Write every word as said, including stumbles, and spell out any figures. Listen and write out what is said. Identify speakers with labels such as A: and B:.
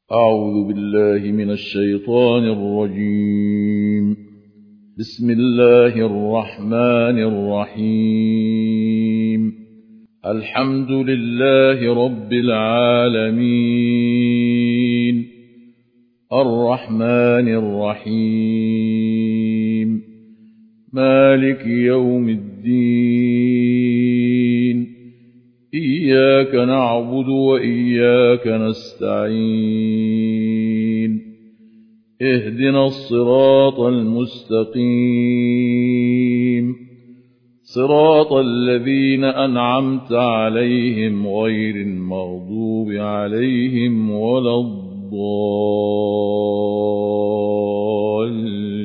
A: أعوذ بالله من الشيطان الرجيم. بسم الله الرحمن الرحيم. الحمد لله رب العالمين، الرحمن الرحيم، مالك يوم الدين، إياك نعبد وإياك نستعين، اهدنا الصراط المستقيم، صراط الذين أنعمت عليهم غير المغضوب عليهم ولا الضالين.